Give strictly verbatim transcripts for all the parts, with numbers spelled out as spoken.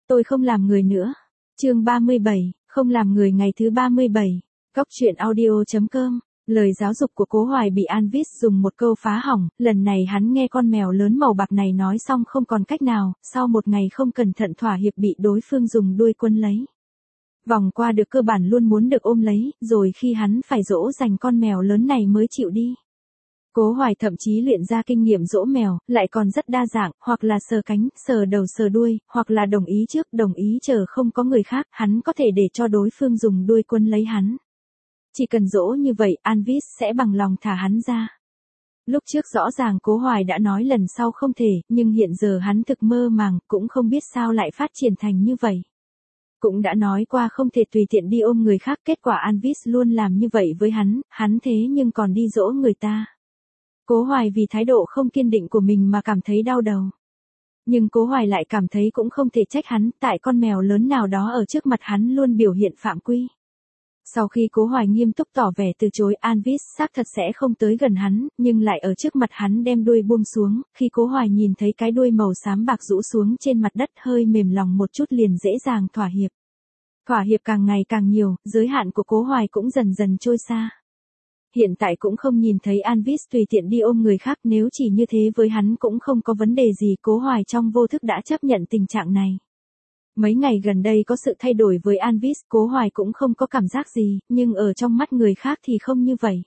Tôi không làm người nữa. Chương ba mươi bảy, không làm người ngày thứ ba mươi bảy. Góc truyện audio chấm com. Lời giáo dục của Cố Hoài bị Anvis dùng một câu phá hỏng, lần này hắn nghe con mèo lớn màu bạc này nói xong không còn cách nào, sau một ngày không cẩn thận thỏa hiệp bị đối phương dùng đuôi quân lấy. Vòng qua được cơ bản luôn muốn được ôm lấy, rồi khi hắn phải dỗ dành con mèo lớn này mới chịu đi. Cố Hoài thậm chí luyện ra kinh nghiệm dỗ mèo, lại còn rất đa dạng, hoặc là sờ cánh, sờ đầu sờ đuôi, hoặc là đồng ý trước, đồng ý chờ không có người khác, hắn có thể để cho đối phương dùng đuôi quân lấy hắn. Chỉ cần dỗ như vậy, Anvis sẽ bằng lòng thả hắn ra. Lúc trước rõ ràng Cố Hoài đã nói lần sau không thể, nhưng hiện giờ hắn thực mơ màng, cũng không biết sao lại phát triển thành như vậy. Cũng đã nói qua không thể tùy tiện đi ôm người khác, kết quả Anvis luôn làm như vậy với hắn, hắn thế nhưng còn đi dỗ người ta. Cố Hoài vì thái độ không kiên định của mình mà cảm thấy đau đầu. Nhưng Cố Hoài lại cảm thấy cũng không thể trách hắn, tại con mèo lớn nào đó ở trước mặt hắn luôn biểu hiện phạm quy. Sau khi Cố Hoài nghiêm túc tỏ vẻ từ chối, Anvis xác thật sẽ không tới gần hắn, nhưng lại ở trước mặt hắn đem đuôi buông xuống, khi Cố Hoài nhìn thấy cái đuôi màu xám bạc rũ xuống trên mặt đất hơi mềm lòng một chút liền dễ dàng thỏa hiệp. Thỏa hiệp càng ngày càng nhiều, giới hạn của Cố Hoài cũng dần dần trôi xa. Hiện tại cũng không nhìn thấy Anvis tùy tiện đi ôm người khác, nếu chỉ như thế với hắn cũng không có vấn đề gì, Cố Hoài trong vô thức đã chấp nhận tình trạng này. Mấy ngày gần đây có sự thay đổi với Anvis, Cố Hoài cũng không có cảm giác gì, nhưng ở trong mắt người khác thì không như vậy.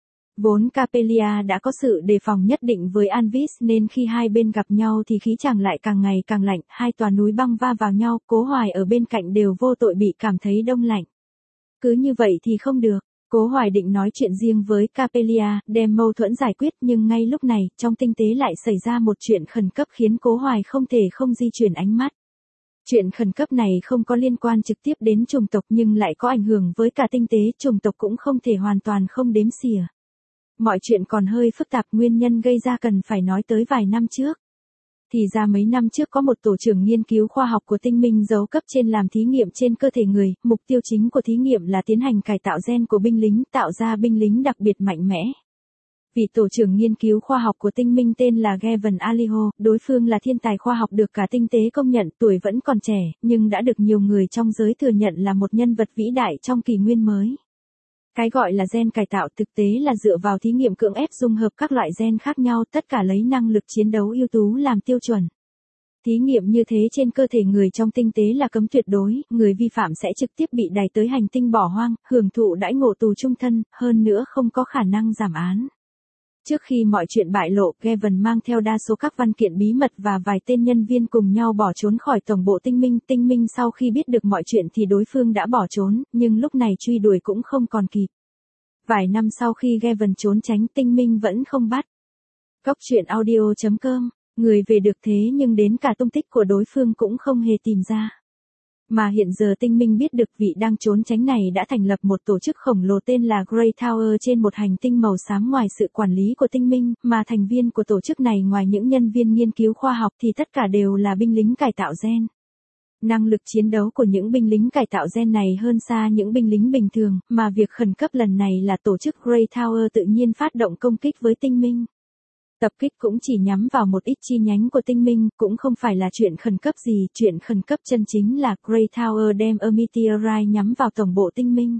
Vốn Capellia đã có sự đề phòng nhất định với Anvis nên khi hai bên gặp nhau thì khí chàng lại càng ngày càng lạnh, hai tòa núi băng va vào nhau, Cố Hoài ở bên cạnh đều vô tội bị cảm thấy đông lạnh. Cứ như vậy thì không được. Cố Hoài định nói chuyện riêng với Capellia, đem mâu thuẫn giải quyết, nhưng ngay lúc này, trong tinh tế lại xảy ra một chuyện khẩn cấp khiến Cố Hoài không thể không di chuyển ánh mắt. Chuyện khẩn cấp này không có liên quan trực tiếp đến chủng tộc nhưng lại có ảnh hưởng với cả tinh tế, chủng tộc cũng không thể hoàn toàn không đếm xỉa. Mọi chuyện còn hơi phức tạp, nguyên nhân gây ra cần phải nói tới vài năm trước. Thì ra mấy năm trước có một tổ trưởng nghiên cứu khoa học của tinh minh giấu cấp trên làm thí nghiệm trên cơ thể người, mục tiêu chính của thí nghiệm là tiến hành cải tạo gen của binh lính, tạo ra binh lính đặc biệt mạnh mẽ. Vị tổ trưởng nghiên cứu khoa học của tinh minh tên là Gavin Aliho, đối phương là thiên tài khoa học được cả tinh tế công nhận, tuổi vẫn còn trẻ, nhưng đã được nhiều người trong giới thừa nhận là một nhân vật vĩ đại trong kỷ nguyên mới. Cái gọi là gen cải tạo thực tế là dựa vào thí nghiệm cưỡng ép dung hợp các loại gen khác nhau, tất cả lấy năng lực chiến đấu ưu tú làm tiêu chuẩn. Thí nghiệm như thế trên cơ thể người trong tinh tế là cấm tuyệt đối, người vi phạm sẽ trực tiếp bị đày tới hành tinh bỏ hoang, hưởng thụ đãi ngộ tù chung thân, hơn nữa không có khả năng giảm án. Trước khi mọi chuyện bại lộ, Gavin mang theo đa số các văn kiện bí mật và vài tên nhân viên cùng nhau bỏ trốn khỏi tổng bộ tinh minh. Tinh minh sau khi biết được mọi chuyện thì đối phương đã bỏ trốn, nhưng lúc này truy đuổi cũng không còn kịp. Vài năm sau khi Gavin trốn tránh, tinh minh vẫn không bắt. Góc truyện audio chấm com, người về được thế nhưng đến cả tung tích của đối phương cũng không hề tìm ra. Mà hiện giờ tinh minh biết được vị đang trốn tránh này đã thành lập một tổ chức khổng lồ tên là Grey Tower trên một hành tinh màu xám ngoài sự quản lý của tinh minh, mà thành viên của tổ chức này ngoài những nhân viên nghiên cứu khoa học thì tất cả đều là binh lính cải tạo gen. Năng lực chiến đấu của những binh lính cải tạo gen này hơn xa những binh lính bình thường, mà việc khẩn cấp lần này là tổ chức Grey Tower tự nhiên phát động công kích với tinh minh. Tập kích cũng chỉ nhắm vào một ít chi nhánh của tinh minh, cũng không phải là chuyện khẩn cấp gì, chuyện khẩn cấp chân chính là Grey Tower đem Ameteorite nhắm vào tổng bộ tinh minh.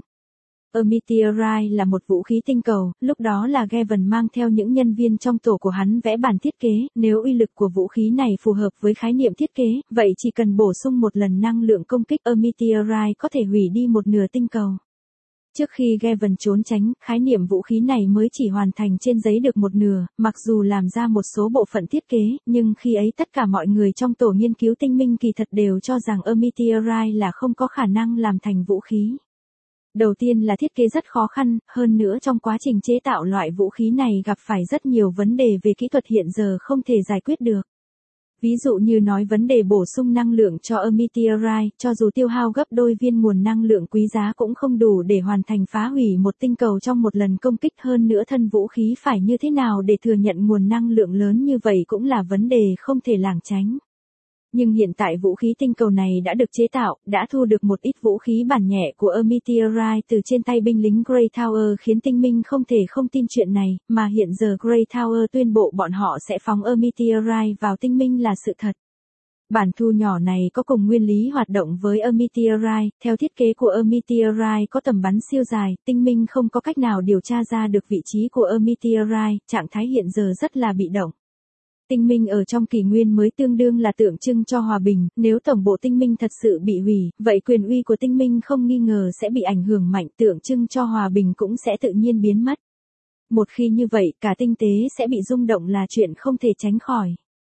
Ameteorite là một vũ khí tinh cầu, lúc đó là Gavin mang theo những nhân viên trong tổ của hắn vẽ bản thiết kế, nếu uy lực của vũ khí này phù hợp với khái niệm thiết kế, vậy chỉ cần bổ sung một lần năng lượng công kích Ameteorite có thể hủy đi một nửa tinh cầu. Trước khi Gavin trốn tránh, khái niệm vũ khí này mới chỉ hoàn thành trên giấy được một nửa, mặc dù làm ra một số bộ phận thiết kế, nhưng khi ấy tất cả mọi người trong tổ nghiên cứu tinh minh kỳ thật đều cho rằng Ameteorite là không có khả năng làm thành vũ khí. Đầu tiên là thiết kế rất khó khăn, hơn nữa trong quá trình chế tạo loại vũ khí này gặp phải rất nhiều vấn đề về kỹ thuật hiện giờ không thể giải quyết được. Ví dụ như nói vấn đề bổ sung năng lượng cho Ameteorite, cho dù tiêu hao gấp đôi viên nguồn năng lượng quý giá cũng không đủ để hoàn thành phá hủy một tinh cầu trong một lần công kích, hơn nữa thân vũ khí phải như thế nào để thừa nhận nguồn năng lượng lớn như vậy cũng là vấn đề không thể lảng tránh. Nhưng hiện tại vũ khí tinh cầu này đã được chế tạo, đã thu được một ít vũ khí bản nhẹ của Ameteorite từ trên tay binh lính Grey Tower khiến tinh minh không thể không tin chuyện này, mà hiện giờ Grey Tower tuyên bộ bọn họ sẽ phóng Ameteorite vào tinh minh là sự thật. Bản thu nhỏ này có cùng nguyên lý hoạt động với Ameteorite, theo thiết kế của Ameteorite có tầm bắn siêu dài, tinh minh không có cách nào điều tra ra được vị trí của Ameteorite, trạng thái hiện giờ rất là bị động. Tinh minh ở trong kỷ nguyên mới tương đương là tượng trưng cho hòa bình, nếu tổng bộ tinh minh thật sự bị hủy, vậy quyền uy của tinh minh không nghi ngờ sẽ bị ảnh hưởng mạnh, tượng trưng cho hòa bình cũng sẽ tự nhiên biến mất. Một khi như vậy, cả tinh tế sẽ bị rung động là chuyện không thể tránh khỏi.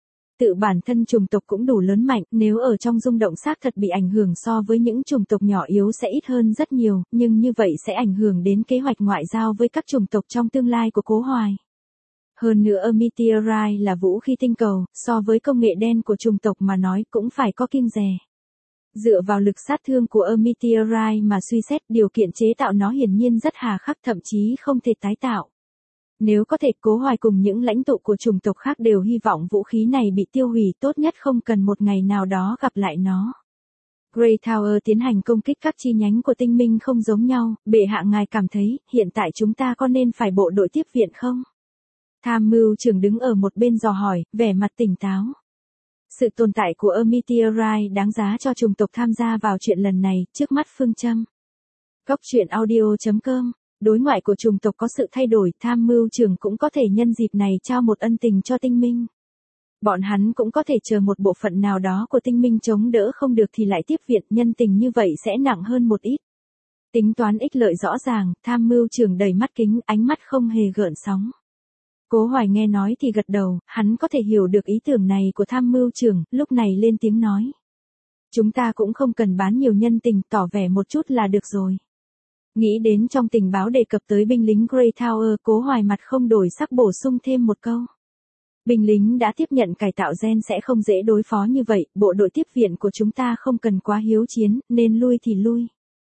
Tự bản thân chủng tộc cũng đủ lớn mạnh, nếu ở trong rung động xác thật bị ảnh hưởng so với những chủng tộc nhỏ yếu sẽ ít hơn rất nhiều, nhưng như vậy sẽ ảnh hưởng đến kế hoạch ngoại giao với các chủng tộc trong tương lai của Cố Hoài. Hơn nữa Ameteorite là vũ khí tinh cầu, so với công nghệ đen của chủng tộc mà nói cũng phải có kiêng dè. Dựa vào lực sát thương của Ameteorite mà suy xét, điều kiện chế tạo nó hiển nhiên rất hà khắc, thậm chí không thể tái tạo. Nếu có thể, Cố Hoài cùng những lãnh tụ của chủng tộc khác đều hy vọng vũ khí này bị tiêu hủy, tốt nhất không cần một ngày nào đó gặp lại nó. Grey Tower tiến hành công kích các chi nhánh của tinh minh không giống nhau, bệ hạ ngài cảm thấy, hiện tại chúng ta có nên phải bộ đội tiếp viện không? Tham mưu trưởng đứng ở một bên dò hỏi, vẻ mặt tỉnh táo. Sự tồn tại của Ameteorite đáng giá cho chủng tộc tham gia vào chuyện lần này, trước mắt phương châm. Góc truyện audio chấm com. Đối ngoại của chủng tộc có sự thay đổi, tham mưu trưởng cũng có thể nhân dịp này trao một ân tình cho tinh minh. Bọn hắn cũng có thể chờ một bộ phận nào đó của tinh minh chống đỡ không được thì lại tiếp viện, nhân tình như vậy sẽ nặng hơn một ít. Tính toán ích lợi rõ ràng, tham mưu trưởng đầy mắt kính, ánh mắt không hề gợn sóng. Cố Hoài nghe nói thì gật đầu, hắn có thể hiểu được ý tưởng này của tham mưu trưởng, lúc này lên tiếng nói. Chúng ta cũng không cần bán nhiều nhân tình, tỏ vẻ một chút là được rồi. Nghĩ đến trong tình báo đề cập tới binh lính Grey Tower, Cố Hoài mặt không đổi sắc bổ sung thêm một câu. Binh lính đã tiếp nhận cải tạo gen sẽ không dễ đối phó như vậy, bộ đội tiếp viện của chúng ta không cần quá hiếu chiến, nên lui thì lui.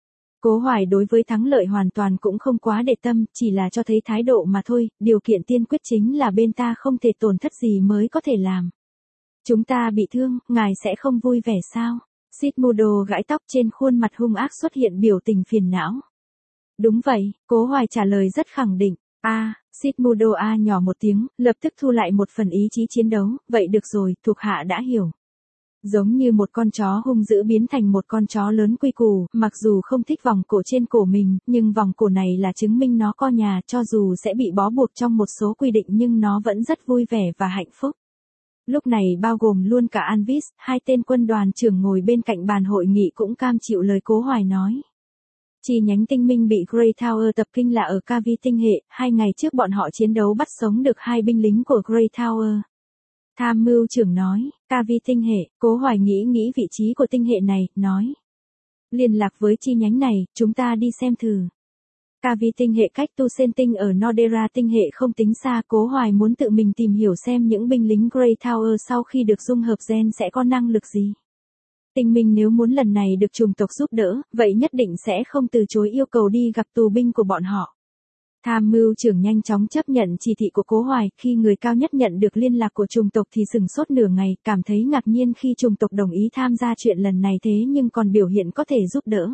Cố Hoài đối với thắng lợi hoàn toàn cũng không quá để tâm, chỉ là cho thấy thái độ mà thôi, điều kiện tiên quyết chính là bên ta không thể tổn thất gì mới có thể làm. Chúng ta bị thương, ngài sẽ không vui vẻ sao? Sitmudo gãi tóc, trên khuôn mặt hung ác xuất hiện biểu tình phiền não. Đúng vậy, Cố Hoài trả lời rất khẳng định. A, à, Sitmudo A nhỏ một tiếng, lập tức thu lại một phần ý chí chiến đấu, vậy được rồi, thuộc hạ đã hiểu. Giống như một con chó hung dữ biến thành một con chó lớn quy củ, mặc dù không thích vòng cổ trên cổ mình, nhưng vòng cổ này là chứng minh nó có nhà, cho dù sẽ bị bó buộc trong một số quy định nhưng nó vẫn rất vui vẻ và hạnh phúc. Lúc này bao gồm luôn cả Anvis, hai tên quân đoàn trưởng ngồi bên cạnh bàn hội nghị cũng cam chịu lời Cố Hoài nói. Chi nhánh tinh minh bị Grey Tower tập kích là ở Kavi tinh hệ, hai ngày trước bọn họ chiến đấu bắt sống được hai binh lính của Grey Tower. Tham mưu trưởng nói, Kavi tinh hệ, Cố Hoài nghĩ nghĩ vị trí của tinh hệ này, nói. Liên lạc với chi nhánh này, chúng ta đi xem thử. Kavi tinh hệ cách Tu Sen tinh ở Nodera tinh hệ không tính xa, Cố Hoài muốn tự mình tìm hiểu xem những binh lính Grey Tower sau khi được dung hợp gen sẽ có năng lực gì. Tinh minh nếu muốn lần này được chủng tộc giúp đỡ, vậy nhất định sẽ không từ chối yêu cầu đi gặp tù binh của bọn họ. Tham mưu trưởng nhanh chóng chấp nhận chỉ thị của Cố Hoài, khi người cao nhất nhận được liên lạc của chủng tộc thì sừng sốt nửa ngày, cảm thấy ngạc nhiên khi chủng tộc đồng ý tham gia chuyện lần này thế nhưng còn biểu hiện có thể giúp đỡ.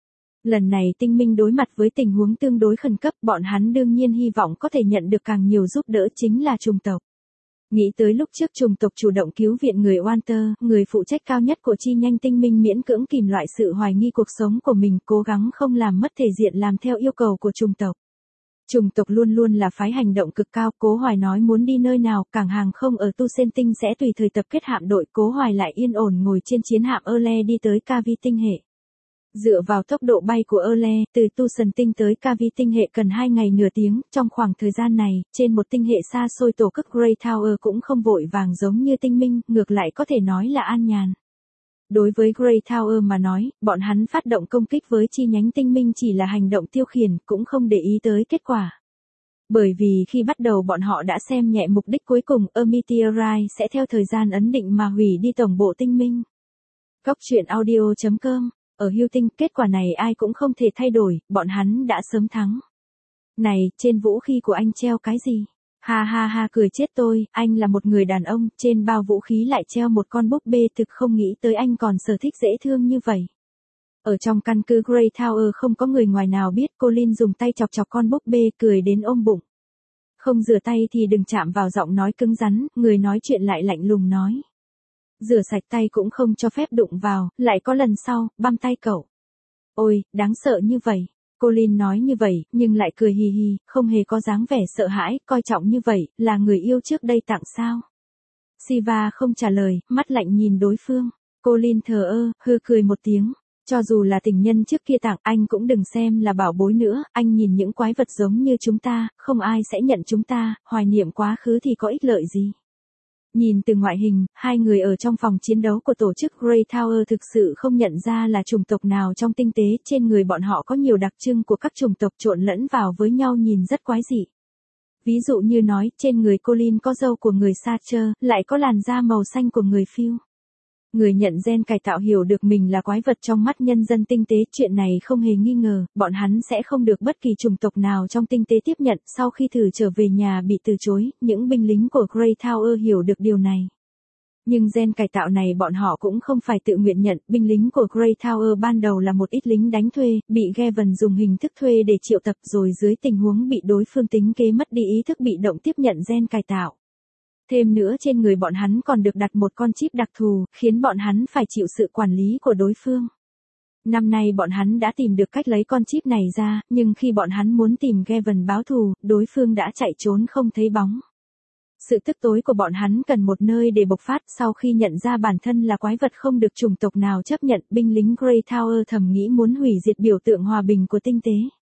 Lần này tinh minh đối mặt với tình huống tương đối khẩn cấp, bọn hắn đương nhiên hy vọng có thể nhận được càng nhiều giúp đỡ chính là chủng tộc. Nghĩ tới lúc trước chủng tộc chủ động cứu viện người Walter, người phụ trách cao nhất của chi nhanh tinh minh miễn cưỡng kìm loại sự hoài nghi cuộc sống của mình, cố gắng không làm mất thể diện làm theo yêu cầu của chủng tộc. Chủng tộc luôn luôn là phái hành động cực cao, Cố Hoài nói muốn đi nơi nào, cảng hàng không ở Tu Sen tinh sẽ tùy thời tập kết hạm đội, Cố Hoài lại yên ổn ngồi trên chiến hạm Erle đi tới Kavi tinh hệ. Dựa vào tốc độ bay của Erle, từ Tu Sen tinh tới Kavi tinh hệ cần hai ngày nửa tiếng, trong khoảng thời gian này, trên một tinh hệ xa xôi tổ chức Grey Tower cũng không vội vàng giống như tinh minh, ngược lại có thể nói là an nhàn. Đối với Grey Tower mà nói, bọn hắn phát động công kích với chi nhánh tinh minh chỉ là hành động tiêu khiển, cũng không để ý tới kết quả. Bởi vì khi bắt đầu bọn họ đã xem nhẹ mục đích cuối cùng, Ameteorite sẽ theo thời gian ấn định mà hủy đi tổng bộ tinh minh. Góc truyện audio chấm com. Ở Hưu Tinh, kết quả này ai cũng không thể thay đổi, bọn hắn đã sớm thắng. Này, trên vũ khí của anh treo cái gì? Ha ha ha, cười chết tôi, anh là một người đàn ông, trên bao vũ khí lại treo một con búp bê, thực không nghĩ tới anh còn sở thích dễ thương như vậy. Ở trong căn cứ Grey Tower không có người ngoài nào biết, Colin dùng tay chọc chọc con búp bê, cười đến ôm bụng. Không rửa tay thì đừng chạm vào, giọng nói cứng rắn, người nói chuyện lại lạnh lùng nói. rửa sạch tay cũng không cho phép đụng vào, lại có lần sau, băm tay cậu. Ôi, đáng sợ như vậy. Colin nói như vậy, nhưng lại cười hì hì, không hề có dáng vẻ sợ hãi, coi trọng như vậy, là người yêu trước đây tặng sao. Siva không trả lời, mắt lạnh nhìn đối phương. Colin thờ ơ, hư cười một tiếng. Cho dù là tình nhân trước kia tặng, anh cũng đừng xem là bảo bối nữa, anh nhìn những quái vật giống như chúng ta, không ai sẽ nhận chúng ta, hoài niệm quá khứ thì có ích lợi gì. Nhìn từ ngoại hình, hai người ở trong phòng chiến đấu của tổ chức Grey Tower thực sự không nhận ra là chủng tộc nào trong tinh tế, trên người bọn họ có nhiều đặc trưng của các chủng tộc trộn lẫn vào với nhau nhìn rất quái dị. Ví dụ như nói, trên người Colin có râu của người Sacher, lại có làn da màu xanh của người Phil. Người nhận gen cải tạo hiểu được mình là quái vật trong mắt nhân dân tinh tế, chuyện này không hề nghi ngờ, bọn hắn sẽ không được bất kỳ chủng tộc nào trong tinh tế tiếp nhận, sau khi thử trở về nhà bị từ chối, những binh lính của Grey Tower hiểu được điều này. Nhưng gen cải tạo này bọn họ cũng không phải tự nguyện nhận, binh lính của Grey Tower ban đầu là một ít lính đánh thuê, bị Gavin dùng hình thức thuê để triệu tập rồi dưới tình huống bị đối phương tính kế mất đi ý thức bị động tiếp nhận gen cải tạo. Thêm nữa trên người bọn hắn còn được đặt một con chip đặc thù, khiến bọn hắn phải chịu sự quản lý của đối phương. Năm nay bọn hắn đã tìm được cách lấy con chip này ra, nhưng khi bọn hắn muốn tìm Gavin báo thù, đối phương đã chạy trốn không thấy bóng. Sự tức tối của bọn hắn cần một nơi để bộc phát, sau khi nhận ra bản thân là quái vật không được chủng tộc nào chấp nhận, binh lính Grey Tower thầm nghĩ muốn hủy diệt biểu tượng hòa bình của tinh tế.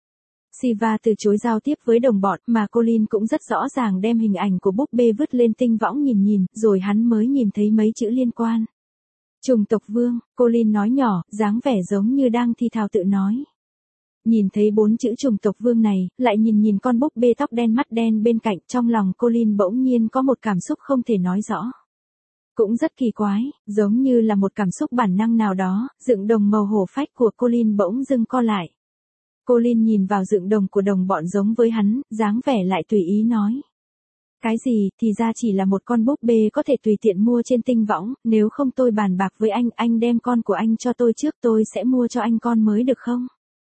Siva từ chối giao tiếp với đồng bọn, mà Colin cũng rất rõ ràng đem hình ảnh của búp bê vứt lên tinh võng nhìn nhìn, rồi hắn mới nhìn thấy mấy chữ liên quan. Chủng tộc vương, Colin nói nhỏ, dáng vẻ giống như đang thi thào tự nói. Nhìn thấy bốn chữ chủng tộc vương này, lại nhìn nhìn con búp bê tóc đen mắt đen bên cạnh, trong lòng Colin bỗng nhiên có một cảm xúc không thể nói rõ. Cũng rất kỳ quái, giống như là một cảm xúc bản năng nào đó, dựng đồng màu hổ phách của Colin bỗng dưng co lại. Colin nhìn vào dựng đồng của đồng bọn giống với hắn, dáng vẻ lại tùy ý nói. Cái gì, thì ra chỉ là một con búp bê có thể tùy tiện mua trên tinh võng, nếu không tôi bàn bạc với anh, anh đem con của anh cho tôi trước, tôi sẽ mua cho anh con mới được không?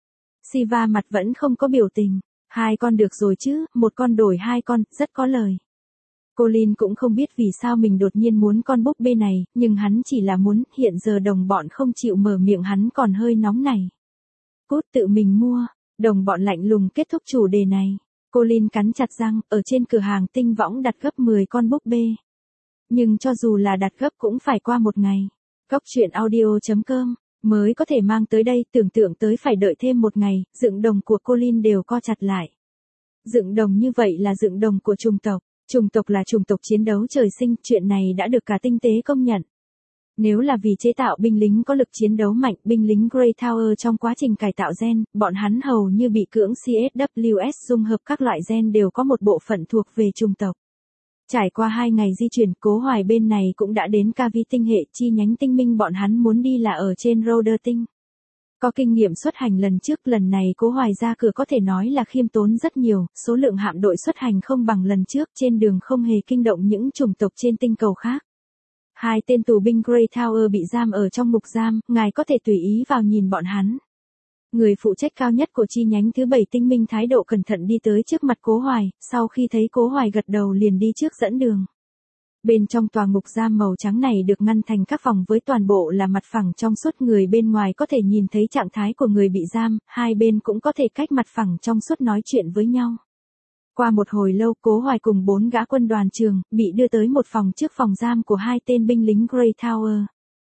Siva mặt vẫn không có biểu tình. Hai con được rồi chứ, một con đổi hai con, rất có lời. Colin cũng không biết vì sao mình đột nhiên muốn con búp bê này, nhưng hắn chỉ là muốn, hiện giờ đồng bọn không chịu mở miệng hắn còn hơi nóng này. Cút tự mình mua, đồng bọn lạnh lùng kết thúc chủ đề này. Colin cắn chặt răng, ở trên cửa hàng tinh võng đặt gấp mười con búp bê. Nhưng cho dù là đặt gấp cũng phải qua một ngày. Góc truyện audio chấm com mới có thể mang tới đây, tưởng tượng tới phải đợi thêm một ngày, dựng đồng của Colin đều co chặt lại. Dựng đồng như vậy là dựng đồng của chủng tộc, chủng tộc là chủng tộc chiến đấu trời sinh, chuyện này đã được cả tinh tế công nhận. Nếu là vì chế tạo binh lính có lực chiến đấu mạnh, binh lính Grey Tower trong quá trình cải tạo gen, bọn hắn hầu như bị cưỡng xê ét vê ét dung hợp các loại gen đều có một bộ phận thuộc về chủng tộc. Trải qua hai ngày di chuyển, Cố Hoài bên này cũng đã đến Ca Vi tinh hệ, chi nhánh tinh minh bọn hắn muốn đi là ở trên Rhoder tinh. Có kinh nghiệm xuất hành lần trước, lần này Cố Hoài ra cửa có thể nói là khiêm tốn rất nhiều, số lượng hạm đội xuất hành không bằng lần trước, trên đường không hề kinh động những chủng tộc trên tinh cầu khác. Hai tên tù binh Grey Tower bị giam ở trong ngục giam, ngài có thể tùy ý vào nhìn bọn hắn. Người phụ trách cao nhất của chi nhánh thứ bảy tinh minh thái độ cẩn thận đi tới trước mặt Cố Hoài, sau khi thấy Cố Hoài gật đầu liền đi trước dẫn đường. Bên trong tòa ngục giam màu trắng này được ngăn thành các phòng với toàn bộ là mặt phẳng trong suốt, người bên ngoài có thể nhìn thấy trạng thái của người bị giam, hai bên cũng có thể cách mặt phẳng trong suốt nói chuyện với nhau. Qua một hồi lâu, Cố Hoài cùng bốn gã quân đoàn trường, bị đưa tới một phòng trước phòng giam của hai tên binh lính Grey Tower.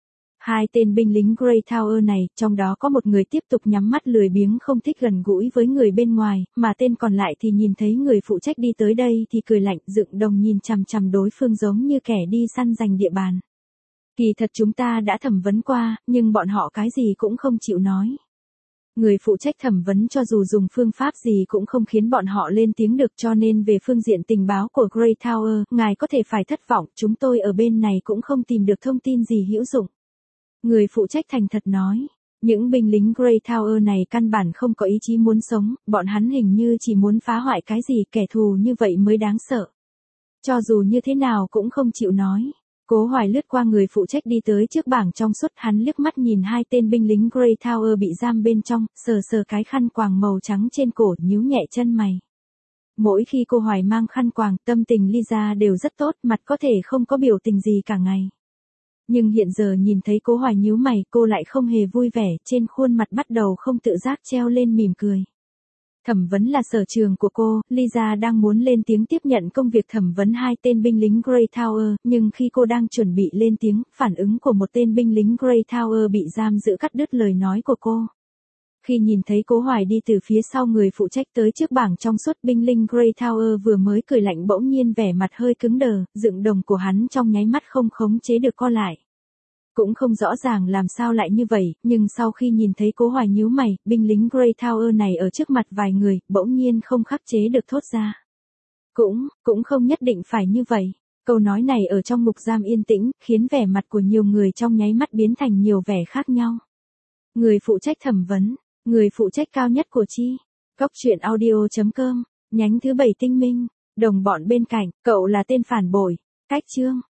Hai tên binh lính Grey Tower này, trong đó có một người tiếp tục nhắm mắt lười biếng không thích gần gũi với người bên ngoài, mà tên còn lại thì nhìn thấy người phụ trách đi tới đây thì cười lạnh, dựng đồng nhìn chằm chằm đối phương giống như kẻ đi săn giành địa bàn. Kỳ thật chúng ta đã thẩm vấn qua, nhưng bọn họ cái gì cũng không chịu nói. Người phụ trách thẩm vấn cho dù dùng phương pháp gì cũng không khiến bọn họ lên tiếng được, cho nên về phương diện tình báo của Grey Tower, ngài có thể phải thất vọng, chúng tôi ở bên này cũng không tìm được thông tin gì hữu dụng. Người phụ trách thành thật nói, những binh lính Grey Tower này căn bản không có ý chí muốn sống, bọn hắn hình như chỉ muốn phá hoại cái gì, kẻ thù như vậy mới đáng sợ. Cho dù như thế nào cũng không chịu nói. Cố Hoài lướt qua người phụ trách đi tới trước bảng trong suốt, hắn liếc mắt nhìn hai tên binh lính Grey Tower bị giam bên trong, sờ sờ cái khăn quàng màu trắng trên cổ, nhíu nhẹ chân mày. Mỗi khi cô Hoài mang khăn quàng, tâm tình Lisa đều rất tốt, mặt có thể không có biểu tình gì cả ngày. Nhưng hiện giờ nhìn thấy Cố Hoài nhíu mày, cô lại không hề vui vẻ, trên khuôn mặt bắt đầu không tự giác treo lên mỉm cười. Thẩm vấn là sở trường của cô, Lisa đang muốn lên tiếng tiếp nhận công việc thẩm vấn hai tên binh lính Grey Tower, nhưng khi cô đang chuẩn bị lên tiếng, phản ứng của một tên binh lính Grey Tower bị giam giữ cắt đứt lời nói của cô. Khi nhìn thấy Cố Hoài đi từ phía sau người phụ trách tới trước bảng trong suốt, binh lính Grey Tower vừa mới cười lạnh bỗng nhiên vẻ mặt hơi cứng đờ, dựng đồng của hắn trong nháy mắt không khống chế được co lại. Cũng không rõ ràng làm sao lại như vậy, nhưng sau khi nhìn thấy Cố Hoài nhíu mày, binh lính Grey Tower này ở trước mặt vài người, bỗng nhiên không khắc chế được thốt ra. Cũng, cũng không nhất định phải như vậy. Câu nói này ở trong ngục giam yên tĩnh, khiến vẻ mặt của nhiều người trong nháy mắt biến thành nhiều vẻ khác nhau. Người phụ trách thẩm vấn, người phụ trách cao nhất của Chi. Góc truyện audio chấm com, nhánh thứ bảy tinh minh, đồng bọn bên cạnh, cậu là tên phản bội. Cách chương.